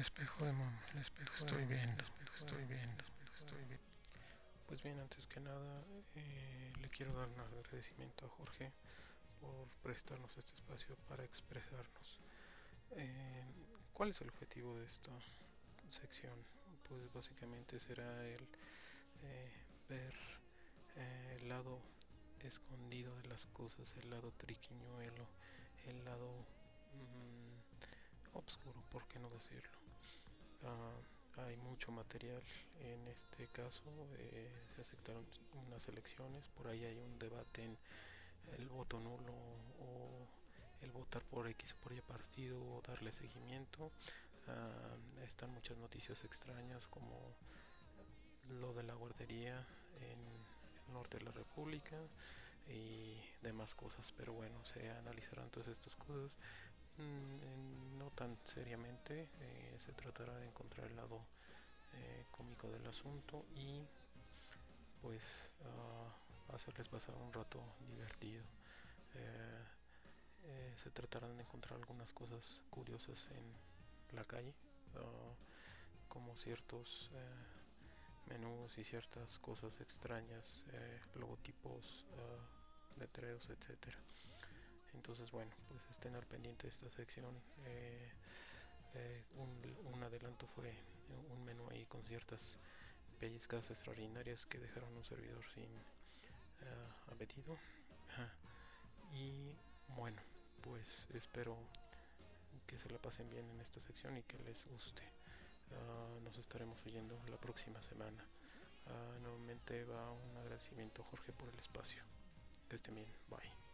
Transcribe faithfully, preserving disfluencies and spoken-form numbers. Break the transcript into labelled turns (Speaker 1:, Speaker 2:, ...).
Speaker 1: espejo de mamá, el espejo estoy viendo, estoy viendo, estoy viendo.
Speaker 2: Pues bien, antes que nada, eh, le quiero dar un agradecimiento a Jorge por prestarnos este espacio para expresarnos. Eh, ¿Cuál es el objetivo de esta sección? Pues básicamente será el eh, ver eh, el lado escondido de las cosas, el lado triquiñuelo, el lado mmm, obscuro, ¿por qué no decirlo? Uh, hay mucho material en este caso, eh, se aceptaron unas elecciones, por ahí hay un debate en el voto nulo o el votar por X o por Y partido o darle seguimiento. Uh, están muchas noticias extrañas como lo de la guardería en el norte de la República y demás cosas, pero bueno, se analizarán todas estas cosas mmm, no tan seriamente, eh, se tratará de encontrar el lado eh, cómico del asunto y pues uh, hacerles pasar un rato divertido. Eh, eh, se tratarán de encontrar algunas cosas curiosas en la calle, uh, como ciertos eh, menús y ciertas cosas extrañas, eh, logotipos, uh, letreros, etcétera. Entonces, bueno, pues estén al pendiente de esta sección. Eh, eh, un, un, adelanto fue un menú ahí con ciertas pellizcas extraordinarias que dejaron un servidor sin uh, apetito. Y bueno, pues espero que se la pasen bien en esta sección y que les guste. Uh, nos estaremos oyendo la próxima semana. Uh, nuevamente va un agradecimiento, Jorge, por el espacio. Que estén bien. Bye.